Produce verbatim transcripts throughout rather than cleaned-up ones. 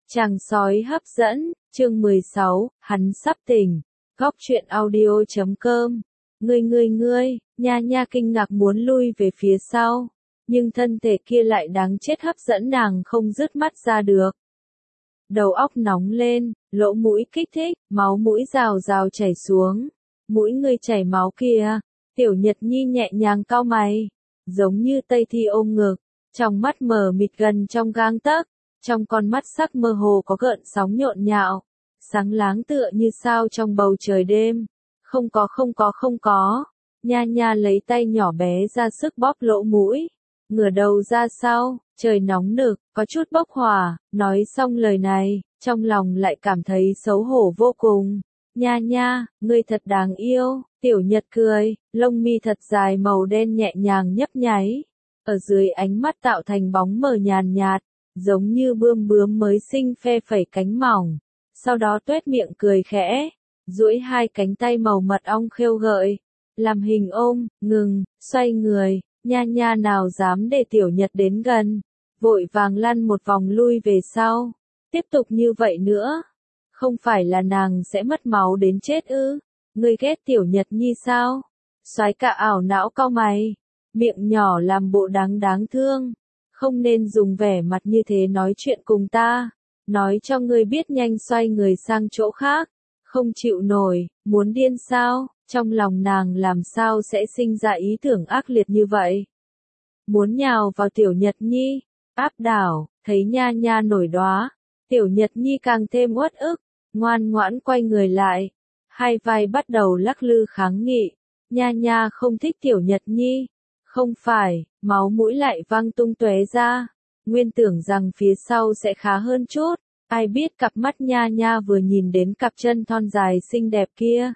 Chàng sói hấp dẫn, chương mười sáu, hắn sắp tỉnh. Góc truyện audio chấm com. Ngươi ngươi ngươi, nha nha kinh ngạc muốn lui về phía sau, nhưng thân thể kia lại đáng chết hấp dẫn nàng không dứt mắt ra được. Đầu óc nóng lên, lỗ mũi kích thích, máu mũi rào rào chảy xuống. Mũi ngươi chảy máu kìa. Tiểu Nhật Nhi nhẹ nhàng cau mày, giống như Tây Thi ôm ngực, trong mắt mờ mịt gần trong gang tấc. Trong con mắt sắc mơ hồ có gợn sóng nhộn nhạo, sáng láng tựa như sao trong bầu trời đêm. Không có không có không có, nha nha lấy tay nhỏ bé ra sức bóp lỗ mũi, ngửa đầu ra sau, trời nóng nực, có chút bốc hỏa, nói xong lời này, trong lòng lại cảm thấy xấu hổ vô cùng. Nha nha, ngươi thật đáng yêu, Tiểu Nhật cười, lông mi thật dài màu đen nhẹ nhàng nhấp nháy, ở dưới ánh mắt tạo thành bóng mờ nhàn nhạt. Giống như bươm bướm mới sinh phe phẩy cánh mỏng, sau đó tuét miệng cười khẽ, duỗi hai cánh tay màu mật ong khêu gợi, làm hình ôm, ngừng, xoay người, nha nha nào dám để Tiểu Nhật đến gần, vội vàng lăn một vòng lui về sau, tiếp tục như vậy nữa, không phải là nàng sẽ mất máu đến chết ư, ngươi ghét Tiểu Nhật Nhi sao? Soái Ca ảo não cau mày, miệng nhỏ làm bộ đáng đáng thương. Không nên dùng vẻ mặt như thế nói chuyện cùng ta, nói cho ngươi biết nhanh xoay người sang chỗ khác, không chịu nổi, muốn điên sao, trong lòng nàng làm sao sẽ sinh ra ý tưởng ác liệt như vậy. Muốn nhào vào Tiểu Nhật Nhi, áp đảo, thấy nha nha nổi đóa, Tiểu Nhật Nhi càng thêm uất ức, ngoan ngoãn quay người lại, hai vai bắt đầu lắc lư kháng nghị, nha nha không thích Tiểu Nhật Nhi. Không phải, máu mũi lại văng tung tóe ra, nguyên tưởng rằng phía sau sẽ khá hơn chút, ai biết cặp mắt nha nha vừa nhìn đến cặp chân thon dài xinh đẹp kia.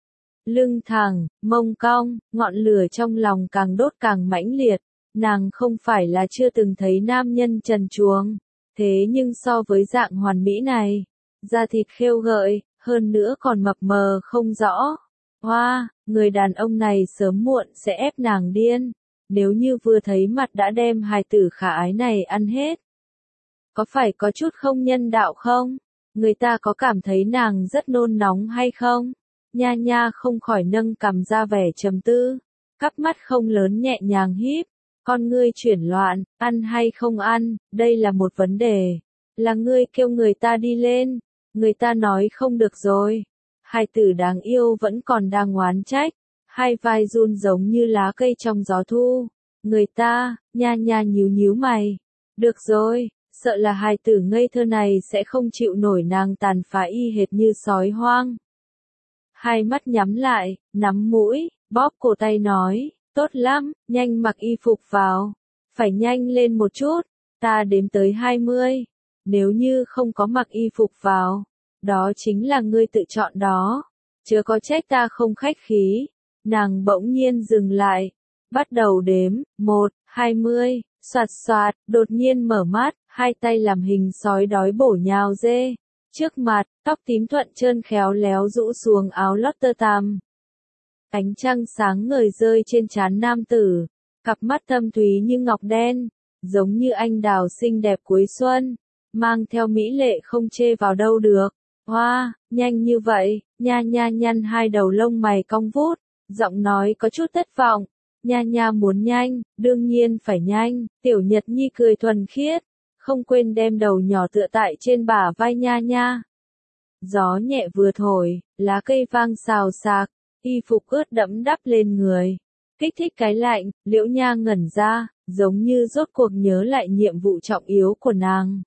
Lưng thẳng, mông cong, ngọn lửa trong lòng càng đốt càng mãnh liệt, nàng không phải là chưa từng thấy nam nhân trần truồng, thế nhưng so với dạng hoàn mỹ này, da thịt khêu gợi, hơn nữa còn mập mờ không rõ. Hoa, người đàn ông này sớm muộn sẽ ép nàng điên, nếu như vừa thấy mặt đã đem hài tử khả ái này ăn hết. Có phải có chút không nhân đạo không? Người ta có cảm thấy nàng rất nôn nóng hay không? Nha nha không khỏi nâng cằm ra vẻ trầm tư, cắp mắt không lớn nhẹ nhàng híp, con ngươi chuyển loạn, ăn hay không ăn, đây là một vấn đề. Là ngươi kêu người ta đi lên, người ta nói không được rồi. Hai tử đáng yêu vẫn còn đang oán trách, hai vai run giống như lá cây trong gió thu. Người ta, nha nha nhíu nhíu mày. Được rồi, sợ là hai tử ngây thơ này sẽ không chịu nổi nàng tàn phá y hệt như sói hoang. Hai mắt nhắm lại, nắm mũi, bóp cổ tay nói, tốt lắm, nhanh mặc y phục vào. Phải nhanh lên một chút, ta đếm tới hai mươi. Nếu như không có mặc y phục vào, đó chính là ngươi tự chọn đó, chớ có trách ta không khách khí. Nàng bỗng nhiên dừng lại, bắt đầu đếm, một, hai mươi, soạt soạt, đột nhiên mở mắt, hai tay làm hình sói đói bổ nhào dê. Trước mặt, tóc tím thuận trơn khéo léo rũ xuống áo lót tơ tằm. Ánh trăng sáng ngời rơi trên trán nam tử, cặp mắt thâm thúy như ngọc đen, giống như anh đào xinh đẹp cuối xuân, mang theo mỹ lệ không chê vào đâu được. Hoa, nhanh như vậy, nha nha nhăn hai đầu lông mày cong vút, giọng nói có chút thất vọng. Nha nha muốn nhanh, đương nhiên phải nhanh, Tiểu Nhật Nhi cười thuần khiết, không quên đem đầu nhỏ tựa tại trên bả vai nha nha. Gió nhẹ vừa thổi, lá cây vang xào xạc, y phục ướt đẫm đắp lên người. Kích thích cái lạnh, Liễu Nha ngẩn ra, giống như rốt cuộc nhớ lại nhiệm vụ trọng yếu của nàng.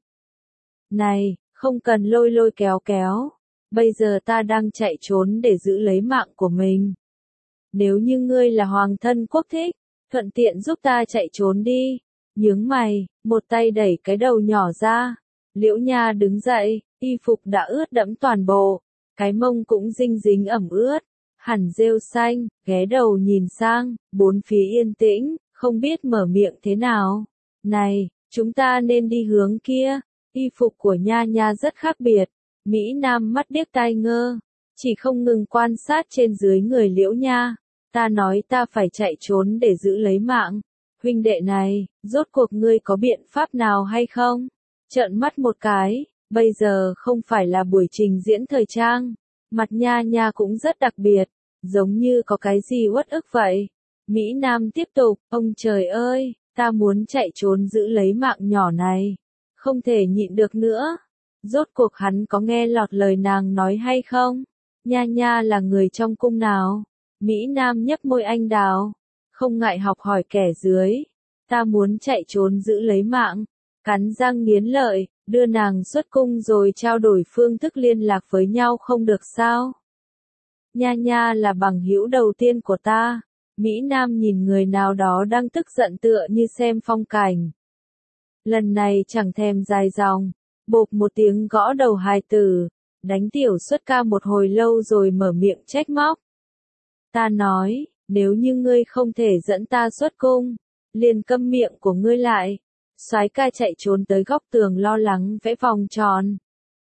Này, không cần lôi lôi kéo kéo, bây giờ ta đang chạy trốn để giữ lấy mạng của mình. Nếu như ngươi là hoàng thân quốc thích, thuận tiện giúp ta chạy trốn đi. Nhướng mày, một tay đẩy cái đầu nhỏ ra. Liễu Nha đứng dậy, y phục đã ướt đẫm toàn bộ, cái mông cũng dinh dính ẩm ướt, hẳn rêu xanh, ghé đầu nhìn sang, bốn phía yên tĩnh, không biết mở miệng thế nào. Này, chúng ta nên đi hướng kia. Y phục của Nha Nha rất khác biệt, Mỹ Nam mắt điếc tai ngơ, chỉ không ngừng quan sát trên dưới người Liễu Nha. Ta nói ta phải chạy trốn để giữ lấy mạng. Huynh đệ này, rốt cuộc ngươi có biện pháp nào hay không? Trợn mắt một cái, Bây giờ không phải là buổi trình diễn thời trang. Mặt Nha Nha cũng rất đặc biệt, giống như có cái gì uất ức vậy. Mỹ Nam tiếp tục, ông trời ơi, ta muốn chạy trốn giữ lấy mạng nhỏ này. Không thể nhịn được nữa. Rốt cuộc hắn có nghe lọt lời nàng nói hay không? Nha Nha là người trong cung nào? Mỹ Nam nhấp môi anh đào, không ngại học hỏi kẻ dưới. Ta muốn chạy trốn giữ lấy mạng, cắn răng nghiến lợi, đưa nàng xuất cung rồi trao đổi phương thức liên lạc với nhau không được sao? Nha Nha là bằng hữu đầu tiên của ta. Mỹ Nam nhìn người nào đó đang tức giận tựa như xem phong cảnh. Lần này chẳng thèm dài dòng, bộp một tiếng gõ đầu hài tử, đánh tiểu xuất ca một hồi lâu rồi mở miệng trách móc. Ta nói, nếu như ngươi không thể dẫn ta xuất cung, liền câm miệng của ngươi lại. Soái ca chạy trốn tới góc tường lo lắng vẽ vòng tròn.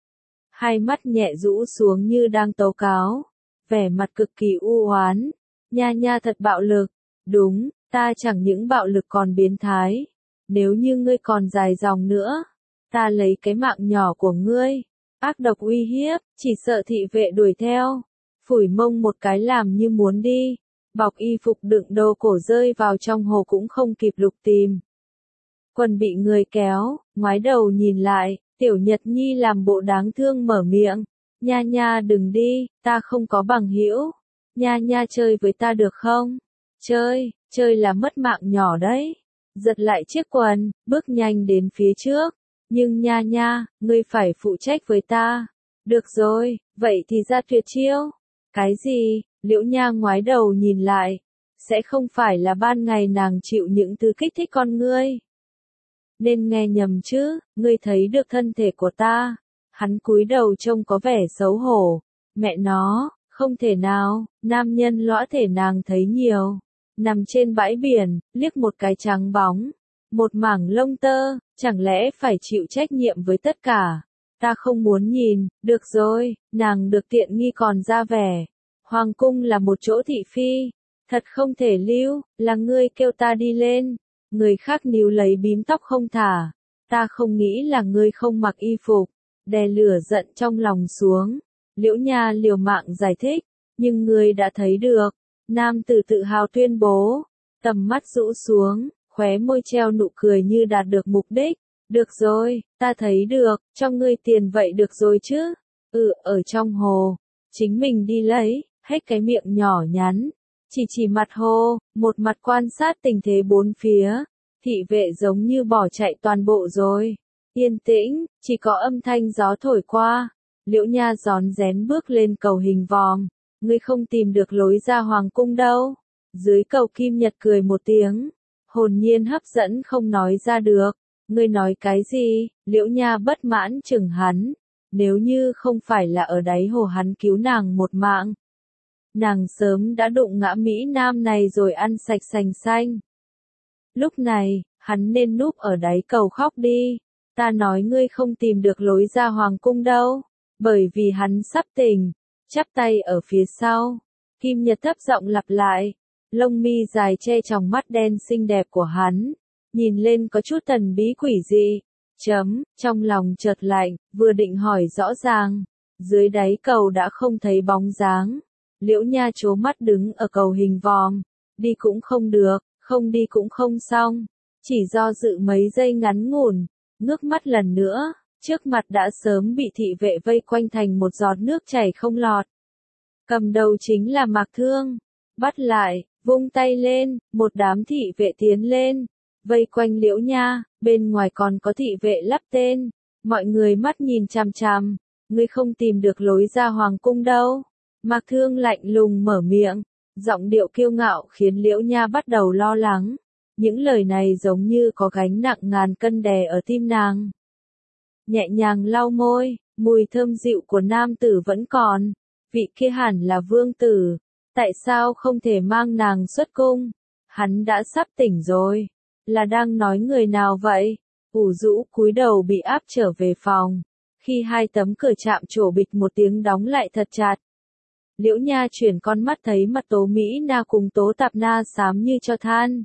Hai mắt nhẹ rũ xuống như đang tố cáo, vẻ mặt cực kỳ u oán. Nha Nha thật bạo lực. Đúng, ta chẳng những bạo lực còn biến thái. Nếu như ngươi còn dài dòng nữa, ta lấy cái mạng nhỏ của ngươi. Ác độc uy hiếp, chỉ sợ thị vệ đuổi theo. Phủi mông một cái làm như muốn đi. Bọc y phục đựng đồ cổ rơi vào trong hồ cũng không kịp lục tìm. Quần bị người kéo, ngoái đầu nhìn lại, Tiểu Nhật Nhi làm bộ đáng thương mở miệng. Nha Nha đừng đi, ta không có bằng hữu. Nha Nha chơi với ta được không? Chơi, chơi là mất mạng nhỏ đấy. Giật lại chiếc quần, bước nhanh đến phía trước. Nhưng Nha Nha, ngươi phải phụ trách với ta. Được rồi, vậy thì ra tuyệt chiêu. Cái gì? Liễu Nha ngoái đầu nhìn lại. Sẽ không phải là ban ngày nàng chịu những thứ kích thích con ngươi. Nên nghe nhầm chứ, ngươi thấy được thân thể của ta. Hắn cúi đầu trông có vẻ xấu hổ. Mẹ nó, không thể nào, nam nhân lõa thể nàng thấy nhiều. Nằm trên bãi biển, liếc một cái trắng bóng. Một mảng lông tơ, chẳng lẽ phải chịu trách nhiệm với tất cả. Ta không muốn nhìn, được rồi, nàng được tiện nghi còn ra vẻ. Hoàng cung là một chỗ thị phi. Thật không thể lưu, là ngươi kêu ta đi lên. Người khác níu lấy bím tóc không thả. Ta không nghĩ là ngươi không mặc y phục. Đè lửa giận trong lòng xuống. Liễu Nha liều mạng giải thích. Nhưng ngươi đã thấy được. Nam tử tự hào tuyên bố. Tầm mắt rũ xuống, khóe môi treo nụ cười như đạt được mục đích. Được rồi, ta thấy được, cho ngươi tiền vậy được rồi chứ. Ừ, ở trong hồ. Chính mình đi lấy, hết cái miệng nhỏ nhắn. Chỉ chỉ mặt hồ, một mặt quan sát tình thế bốn phía. Thị vệ giống như bỏ chạy toàn bộ rồi. Yên tĩnh, chỉ có âm thanh gió thổi qua. Liễu Nha rón rén bước lên cầu hình vòm. Ngươi không tìm được lối ra hoàng cung đâu. Dưới cầu Kim Nhật cười một tiếng. Hồn nhiên hấp dẫn không nói ra được. Ngươi nói cái gì? Liễu Nha bất mãn chừng hắn. Nếu như không phải là ở đáy hồ hắn cứu nàng một mạng. Nàng sớm đã đụng ngã Mỹ Nam này rồi ăn sạch sành xanh. Lúc này, hắn nên núp ở đáy cầu khóc đi. Ta nói ngươi không tìm được lối ra hoàng cung đâu. Bởi vì hắn sắp tỉnh. Chắp tay ở phía sau. Kim Nhật thấp giọng lặp lại. Lông mi dài che tròng mắt đen xinh đẹp của hắn. Nhìn lên có chút thần bí quỷ dị. Chấm, trong lòng chợt lạnh, vừa định hỏi rõ ràng. Dưới đáy cầu đã không thấy bóng dáng. Liễu Nha trố mắt đứng ở cầu hình vòm. Đi cũng không được, không đi cũng không xong. Chỉ do dự mấy giây ngắn ngủn, ngước mắt lần nữa, trước mặt đã sớm bị thị vệ vây quanh thành một giọt nước chảy không lọt. Cầm đầu chính là Mạc Thương. Bắt lại, vung tay lên, một đám thị vệ tiến lên. Vây quanh Liễu Nha, bên ngoài còn có thị vệ lắp tên. Mọi người mắt nhìn chằm chằm. Ngươi không tìm được lối ra hoàng cung đâu. Mạc Thương lạnh lùng mở miệng. Giọng điệu kiêu ngạo khiến Liễu Nha bắt đầu lo lắng. Những lời này giống như có gánh nặng ngàn cân đè ở tim nàng. Nhẹ nhàng lau môi, mùi thơm dịu của nam tử vẫn còn. Vị kia hẳn là vương tử. Tại sao không thể mang nàng xuất cung? Hắn đã sắp tỉnh rồi. Là đang nói người nào vậy? Ủ rũ cúi đầu bị áp trở về phòng. Khi hai tấm cửa chạm trổ bịch một tiếng đóng lại thật chặt. Liễu Nha chuyển con mắt thấy mặt Tố Mỹ Na cùng Tố Tạp Na xám như cho than.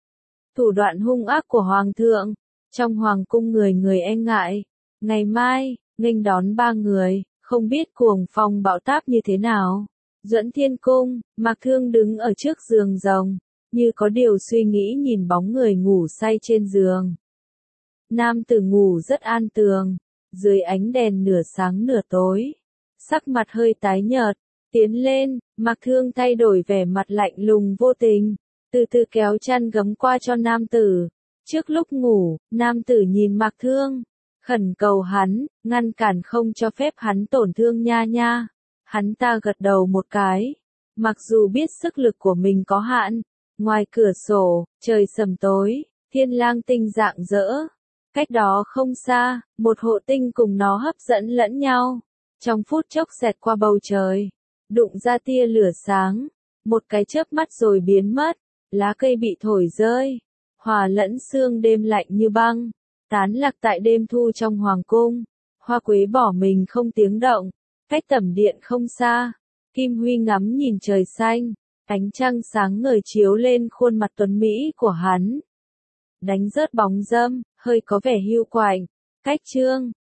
Thủ đoạn hung ác của Hoàng thượng. Trong Hoàng cung người người e ngại. Ngày mai, nghênh đón ba người, không biết cuồng phong bão táp như thế nào. Duẫn Thiên Cung, Mạc Thương đứng ở trước giường rồng, như có điều suy nghĩ nhìn bóng người ngủ say trên giường. Nam tử ngủ rất an tường, dưới ánh đèn nửa sáng nửa tối, sắc mặt hơi tái nhợt, tiến lên, Mạc Thương thay đổi vẻ mặt lạnh lùng vô tình, từ từ kéo chăn gấm qua cho nam tử. Trước lúc ngủ, nam tử nhìn Mạc Thương, khẩn cầu hắn, ngăn cản không cho phép hắn tổn thương Nha Nha. Hắn ta gật đầu một cái, mặc dù biết sức lực của mình có hạn. Ngoài cửa sổ, trời sầm tối, thiên lang tinh rạng rỡ. Cách đó không xa, một hộ tinh cùng nó hấp dẫn lẫn nhau. Trong phút chốc xẹt qua bầu trời, đụng ra tia lửa sáng, một cái chớp mắt rồi biến mất, lá cây bị thổi rơi, hòa lẫn sương đêm lạnh như băng, tán lạc tại đêm thu trong hoàng cung. Hoa Quế bỏ mình không tiếng động, cách tẩm điện không xa, Kim Huy ngắm nhìn trời xanh, ánh trăng sáng ngời chiếu lên khuôn mặt tuấn mỹ của hắn. Đánh rớt bóng râm, hơi có vẻ hiu quạnh, cách chương.